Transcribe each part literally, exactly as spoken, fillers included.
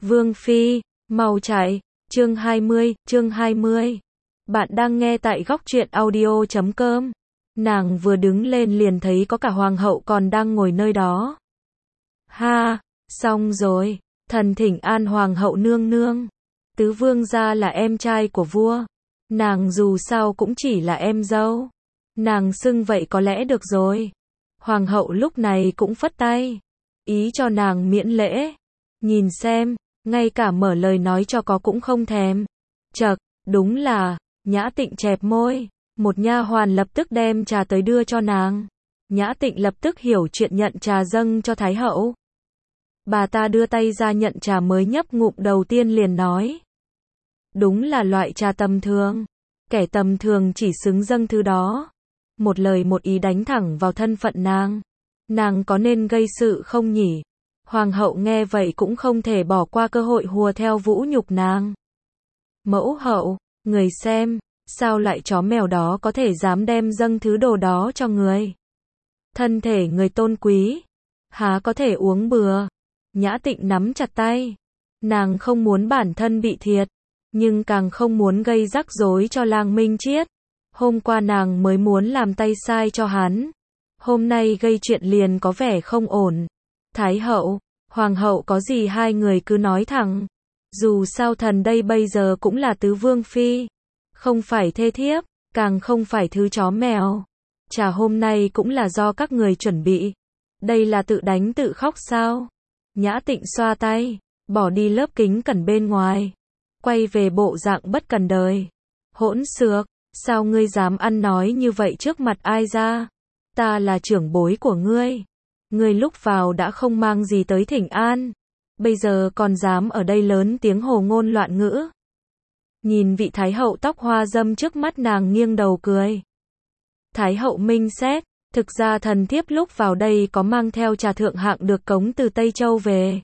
Vương Phi, mau chạy. Chương hai mươi, chương hai mươi. Bạn đang nghe tại góc truyện audio chấm com. Nàng vừa đứng lên liền thấy có cả hoàng hậu còn đang ngồi nơi đó. Ha, xong rồi, thần thỉnh an hoàng hậu nương nương. Tứ vương gia là em trai của vua. Nàng dù sao cũng chỉ là em dâu. Nàng xưng vậy có lẽ được rồi. Hoàng hậu lúc này cũng phất tay. Ý cho nàng miễn lễ. Nhìn xem, ngay cả mở lời nói cho có cũng không thèm. Chậc, đúng là, Nhã Tịnh chẹp môi. Một nha hoàn lập tức đem trà tới đưa cho nàng. Nhã Tịnh lập tức hiểu chuyện nhận trà dâng cho Thái hậu. Bà ta đưa tay ra nhận trà mới nhấp ngụm đầu tiên liền nói. Đúng là loại trà tầm thường. Kẻ tầm thường chỉ xứng dâng thứ đó. Một lời một ý đánh thẳng vào thân phận nàng. Nàng có nên gây sự không nhỉ? Hoàng hậu nghe vậy cũng không thể bỏ qua cơ hội hùa theo vũ nhục nàng. Mẫu hậu, người xem, sao lại chó mèo đó có thể dám đem dâng thứ đồ đó cho người? Thân thể người tôn quý, há có thể uống bừa? Nhã Tịnh nắm chặt tay. Nàng không muốn bản thân bị thiệt, nhưng càng không muốn gây rắc rối cho Lang Minh Chiết. Hôm qua nàng mới muốn làm tay sai cho hắn. Hôm nay gây chuyện liền có vẻ không ổn. Thái hậu, hoàng hậu có gì hai người cứ nói thẳng. Dù sao thần đây bây giờ cũng là tứ vương phi. Không phải thê thiếp, càng không phải thứ chó mèo. Trà hôm nay cũng là do các người chuẩn bị. Đây là tự đánh tự khóc sao? Nhã Tịnh xoa tay, bỏ đi lớp kính cẩn bên ngoài. Quay về bộ dạng bất cần đời. Hỗn xược, sao ngươi dám ăn nói như vậy trước mặt ai ra? Ta là trưởng bối của ngươi. Ngươi lúc vào đã không mang gì tới thỉnh an. Bây giờ còn dám ở đây lớn tiếng hồ ngôn loạn ngữ. Nhìn vị Thái hậu tóc hoa dâm trước mắt nàng nghiêng đầu cười. Thái hậu minh xét, thực ra thần thiếp lúc vào đây có mang theo trà thượng hạng được cống từ Tây Châu về.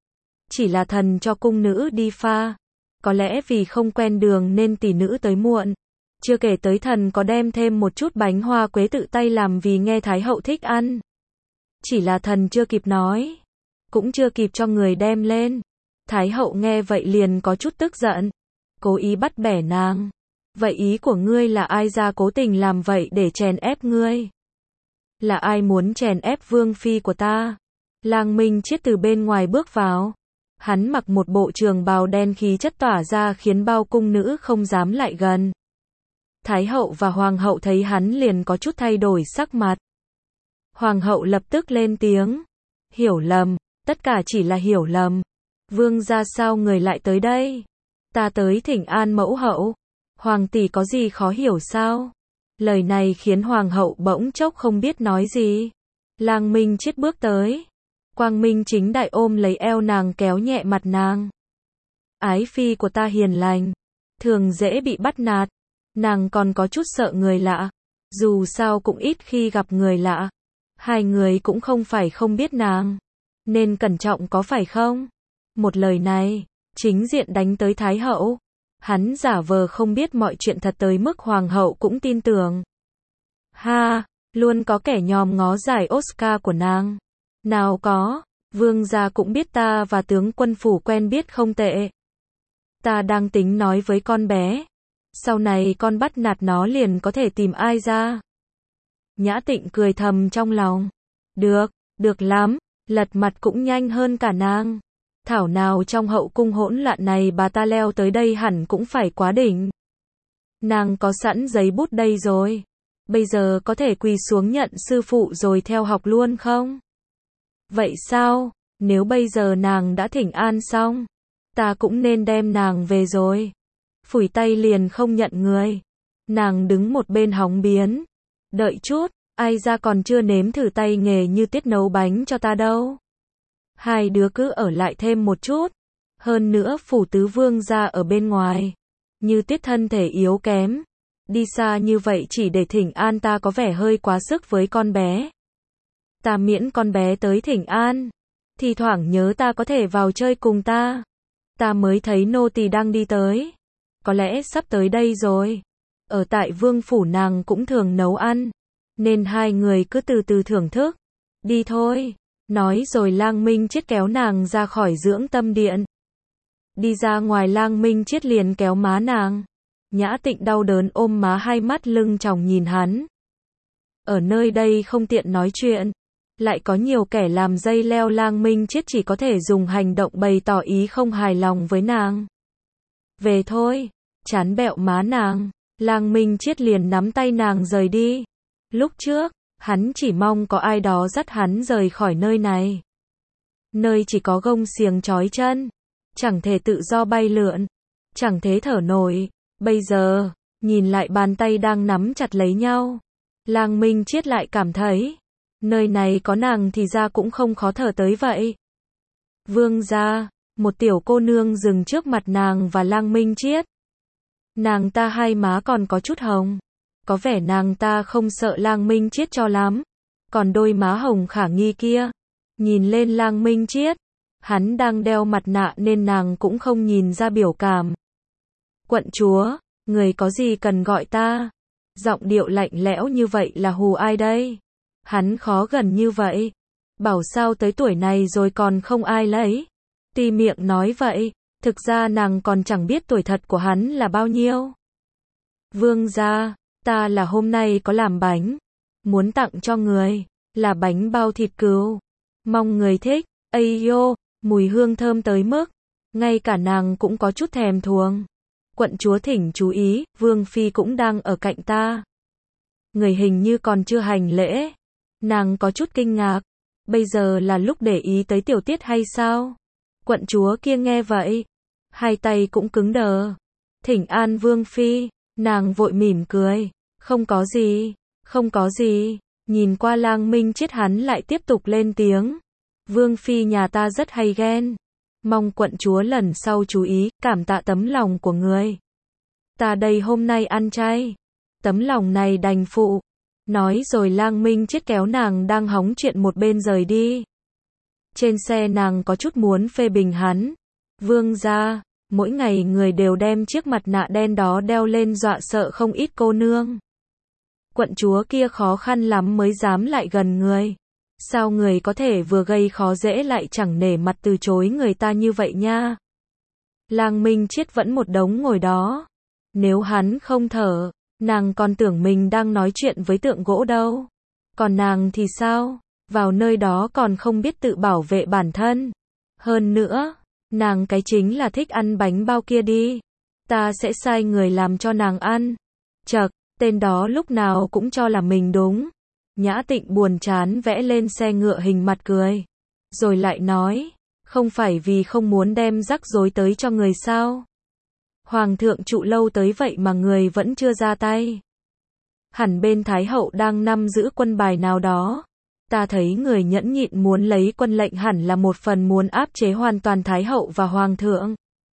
Chỉ là thần cho cung nữ đi pha. Có lẽ vì không quen đường nên tỷ nữ tới muộn. Chưa kể tới thần có đem thêm một chút bánh hoa quế tự tay làm vì nghe Thái hậu thích ăn. Chỉ là thần chưa kịp nói. Cũng chưa kịp cho người đem lên. Thái hậu nghe vậy liền có chút tức giận. Cố ý bắt bẻ nàng. Vậy ý của ngươi là ai ra cố tình làm vậy để chèn ép ngươi? Là ai muốn chèn ép vương phi của ta? Lang Minh Chiết từ bên ngoài bước vào. Hắn mặc một bộ trường bào đen khí chất tỏa ra khiến bao cung nữ không dám lại gần. Thái hậu và hoàng hậu thấy hắn liền có chút thay đổi sắc mặt. Hoàng hậu lập tức lên tiếng. Hiểu lầm, tất cả chỉ là hiểu lầm. Vương gia sao người lại tới đây? Ta tới thỉnh an mẫu hậu. Hoàng tỷ có gì khó hiểu sao? Lời này khiến hoàng hậu bỗng chốc không biết nói gì. Lang Minh Chiết bước tới. Quang Minh chính đại ôm lấy eo nàng kéo nhẹ mặt nàng. Ái phi của ta hiền lành, thường dễ bị bắt nạt. Nàng còn có chút sợ người lạ. Dù sao cũng ít khi gặp người lạ. Hai người cũng không phải không biết nàng. Nên cẩn trọng có phải không? Một lời này, chính diện đánh tới Thái hậu. Hắn giả vờ không biết mọi chuyện thật tới mức hoàng hậu cũng tin tưởng. Ha, luôn có kẻ nhòm ngó giải Oscar của nàng. Nào có, vương gia cũng biết ta và tướng quân phủ quen biết không tệ. Ta đang tính nói với con bé. Sau này con bắt nạt nó liền có thể tìm ai ra. Nhã Tịnh cười thầm trong lòng. Được, được lắm, lật mặt cũng nhanh hơn cả nàng. Thảo nào trong hậu cung hỗn loạn này bà ta leo tới đây hẳn cũng phải quá đỉnh. Nàng có sẵn giấy bút đây rồi. Bây giờ có thể quỳ xuống nhận sư phụ rồi theo học luôn không? Vậy sao, nếu bây giờ nàng đã thỉnh an xong, ta cũng nên đem nàng về rồi. Phủi tay liền không nhận người. Nàng đứng một bên hóng biến. Đợi chút, ai ra còn chưa nếm thử tay nghề như tiết nấu bánh cho ta đâu. Hai đứa cứ ở lại thêm một chút. Hơn nữa phủ tứ vương gia ở bên ngoài. Như tiết thân thể yếu kém. Đi xa như vậy chỉ để thỉnh an ta có vẻ hơi quá sức với con bé. Ta miễn con bé tới thỉnh an. Thì thoảng nhớ ta có thể vào chơi cùng ta. Ta mới thấy nô tỳ đang đi tới. Có lẽ sắp tới đây rồi. Ở tại vương phủ nàng cũng thường nấu ăn. Nên hai người cứ từ từ thưởng thức. Đi thôi. Nói rồi Lang Minh Chiết kéo nàng ra khỏi dưỡng tâm điện. Đi ra ngoài Lang Minh Chiết liền kéo má nàng. Nhã Tịnh đau đớn ôm má, hai mắt lưng tròng nhìn hắn. Ở nơi đây không tiện nói chuyện. Lại có nhiều kẻ làm dây leo, Lang Minh Chiết chỉ có thể dùng hành động bày tỏ ý không hài lòng với nàng. Về thôi, chán bẹo má nàng. Lang Minh Chiết liền nắm tay nàng rời đi. Lúc trước, hắn chỉ mong có ai đó dắt hắn rời khỏi nơi này. Nơi chỉ có gông xiềng trói chân. Chẳng thể tự do bay lượn. Chẳng thể thở nổi. Bây giờ, nhìn lại bàn tay đang nắm chặt lấy nhau. Lang Minh Chiết lại cảm thấy, nơi này có nàng thì ra cũng không khó thở tới vậy. Vương gia, một tiểu cô nương dừng trước mặt nàng và Lang Minh Chiết. Nàng ta hai má còn có chút hồng. Có vẻ nàng ta không sợ Lang Minh Chiết cho lắm. Còn đôi má hồng khả nghi kia, nhìn lên Lang Minh Chiết. Hắn đang đeo mặt nạ nên nàng cũng không nhìn ra biểu cảm. Quận chúa, người có gì cần gọi ta? Giọng điệu lạnh lẽo như vậy là hù ai đây? Hắn khó gần như vậy. Bảo sao tới tuổi này rồi còn không ai lấy. Tuy miệng nói vậy, thực ra nàng còn chẳng biết tuổi thật của hắn là bao nhiêu. Vương gia, ta là hôm nay có làm bánh. Muốn tặng cho người, là bánh bao thịt cừu. Mong người thích, ây yo, mùi hương thơm tới mức, ngay cả nàng cũng có chút thèm thuồng. Quận chúa thỉnh chú ý, Vương Phi cũng đang ở cạnh ta. Người hình như còn chưa hành lễ. Nàng có chút kinh ngạc. Bây giờ là lúc để ý tới tiểu tiết hay sao? Quận chúa kia nghe vậy, hai tay cũng cứng đờ. Thỉnh an Vương Phi, nàng vội mỉm cười. Không có gì, không có gì. Nhìn qua Lang Minh Chiết, hắn lại tiếp tục lên tiếng. Vương Phi nhà ta rất hay ghen. Mong quận chúa lần sau chú ý, cảm tạ tấm lòng của người. Ta đây hôm nay ăn chay. Tấm lòng này đành phụ. Nói rồi Lang Minh Chiết kéo nàng đang hóng chuyện một bên rời đi. Trên xe nàng có chút muốn phê bình hắn. Vương gia, mỗi ngày người đều đem chiếc mặt nạ đen đó đeo lên dọa sợ không ít cô nương. Quận chúa kia khó khăn lắm mới dám lại gần người. Sao người có thể vừa gây khó dễ lại chẳng nể mặt từ chối người ta như vậy nha? Lang Minh Chiết vẫn một đống ngồi đó. Nếu hắn không thở, nàng còn tưởng mình đang nói chuyện với tượng gỗ đâu. Còn nàng thì sao? Vào nơi đó còn không biết tự bảo vệ bản thân. Hơn nữa, nàng cái chính là thích ăn bánh bao kia đi. Ta sẽ sai người làm cho nàng ăn. Chậc, tên đó lúc nào cũng cho là mình đúng. Nhã Tịnh buồn chán vẽ lên xe ngựa hình mặt cười. Rồi lại nói, không phải vì không muốn đem rắc rối tới cho người sao? Hoàng thượng trụ lâu tới vậy mà người vẫn chưa ra tay. Hẳn bên Thái hậu đang nắm giữ quân bài nào đó. Ta thấy người nhẫn nhịn muốn lấy quân lệnh hẳn là một phần muốn áp chế hoàn toàn Thái hậu và Hoàng thượng.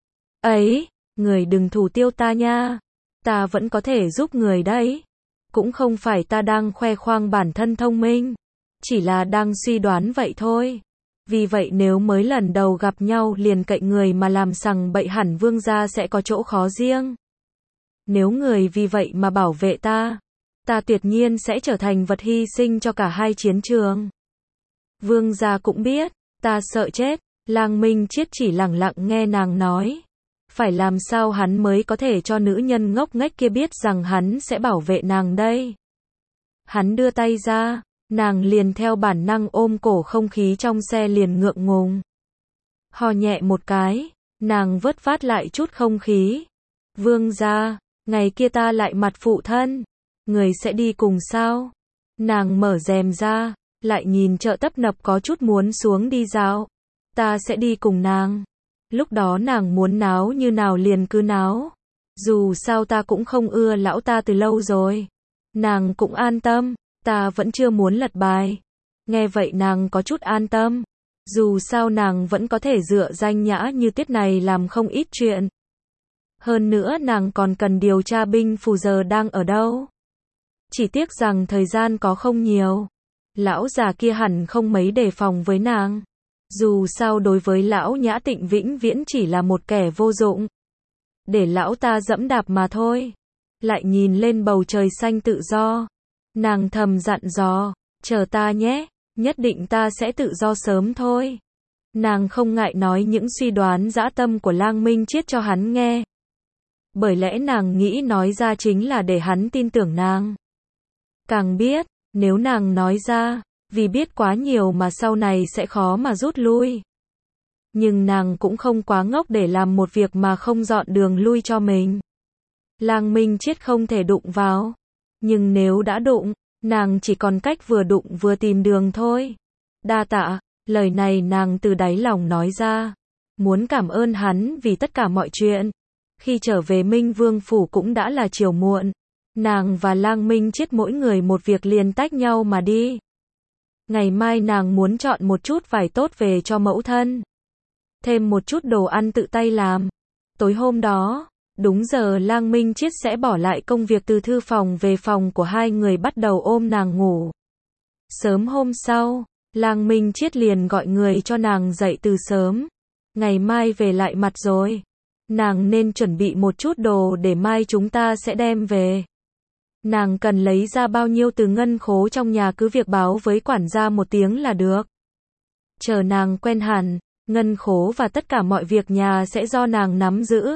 Ấy, người đừng thủ tiêu ta nha. Ta vẫn có thể giúp người đấy. Cũng không phải ta đang khoe khoang bản thân thông minh. Chỉ là đang suy đoán vậy thôi. Vì vậy nếu mới lần đầu gặp nhau liền cậy người mà làm sằng bậy hẳn vương gia sẽ có chỗ khó riêng. Nếu người vì vậy mà bảo vệ ta, ta tuyệt nhiên sẽ trở thành vật hy sinh cho cả hai chiến trường. Vương gia cũng biết, ta sợ chết. Lang Minh Chiết chỉ lẳng lặng nghe nàng nói. Phải làm sao hắn mới có thể cho nữ nhân ngốc nghếch kia biết rằng hắn sẽ bảo vệ nàng đây? Hắn đưa tay ra, nàng liền theo bản năng ôm cổ, không khí trong xe liền ngượng ngùng. Hò nhẹ một cái, nàng vớt vát lại chút không khí. Vương gia, ngày kia ta lại mặt phụ thân, người sẽ đi cùng sao? Nàng mở rèm ra, lại nhìn chợ tấp nập có chút muốn xuống đi dạo. Ta sẽ đi cùng nàng. Lúc đó nàng muốn náo như nào liền cứ náo. Dù sao ta cũng không ưa lão ta từ lâu rồi. Nàng cũng an tâm, ta vẫn chưa muốn lật bài. Nghe vậy nàng có chút an tâm. Dù sao nàng vẫn có thể dựa danh nhã như tiết này làm không ít chuyện. Hơn nữa nàng còn cần điều tra binh phù giờ đang ở đâu. Chỉ tiếc rằng thời gian có không nhiều. Lão già kia hẳn không mấy đề phòng với nàng. Dù sao đối với lão Nhã Tịnh vĩnh viễn chỉ là một kẻ vô dụng. Để lão ta dẫm đạp mà thôi. Lại nhìn lên bầu trời xanh tự do. Nàng thầm dặn dò, chờ ta nhé, nhất định ta sẽ tự do sớm thôi. Nàng không ngại nói những suy đoán dã tâm của Lang Minh Chiết cho hắn nghe. Bởi lẽ nàng nghĩ nói ra chính là để hắn tin tưởng nàng. Càng biết, nếu nàng nói ra, vì biết quá nhiều mà sau này sẽ khó mà rút lui. Nhưng nàng cũng không quá ngốc để làm một việc mà không dọn đường lui cho mình. Lang Minh Chiết không thể đụng vào. Nhưng nếu đã đụng, nàng chỉ còn cách vừa đụng vừa tìm đường thôi. Đa tạ, lời này nàng từ đáy lòng nói ra. Muốn cảm ơn hắn vì tất cả mọi chuyện. Khi trở về Minh Vương Phủ cũng đã là chiều muộn. Nàng và Lang Minh Chiết mỗi người một việc liền tách nhau mà đi. Ngày mai nàng muốn chọn một chút vải tốt về cho mẫu thân. Thêm một chút đồ ăn tự tay làm. Tối hôm đó, đúng giờ Lang Minh Chiết sẽ bỏ lại công việc từ thư phòng về phòng của hai người bắt đầu ôm nàng ngủ. Sớm hôm sau, Lang Minh Chiết liền gọi người cho nàng dậy từ sớm. Ngày mai về lại mặt rồi. Nàng nên chuẩn bị một chút đồ để mai chúng ta sẽ đem về. Nàng cần lấy ra bao nhiêu từ ngân khố trong nhà cứ việc báo với quản gia một tiếng là được. Chờ nàng quen hẳn, ngân khố và tất cả mọi việc nhà sẽ do nàng nắm giữ.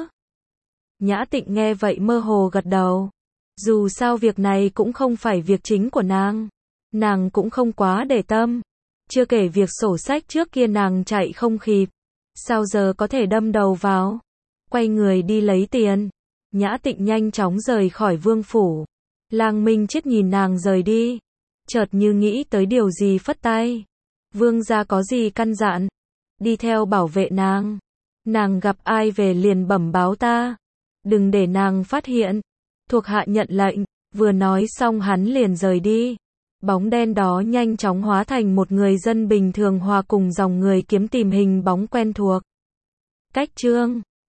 Nhã Tịnh nghe vậy mơ hồ gật đầu. Dù sao việc này cũng không phải việc chính của nàng. Nàng cũng không quá để tâm. Chưa kể việc sổ sách trước kia nàng chạy không kịp. Sao giờ có thể đâm đầu vào. Quay người đi lấy tiền. Nhã Tịnh nhanh chóng rời khỏi vương phủ. Lang Minh Chiết nhìn nàng rời đi. Chợt như nghĩ tới điều gì phất tay. Vương gia có gì căn dặn. Đi theo bảo vệ nàng. Nàng gặp ai về liền bẩm báo ta. Đừng để nàng phát hiện. Thuộc hạ nhận lệnh. Vừa nói xong hắn liền rời đi. Bóng đen đó nhanh chóng hóa thành một người dân bình thường hòa cùng dòng người kiếm tìm hình bóng quen thuộc. Cách chương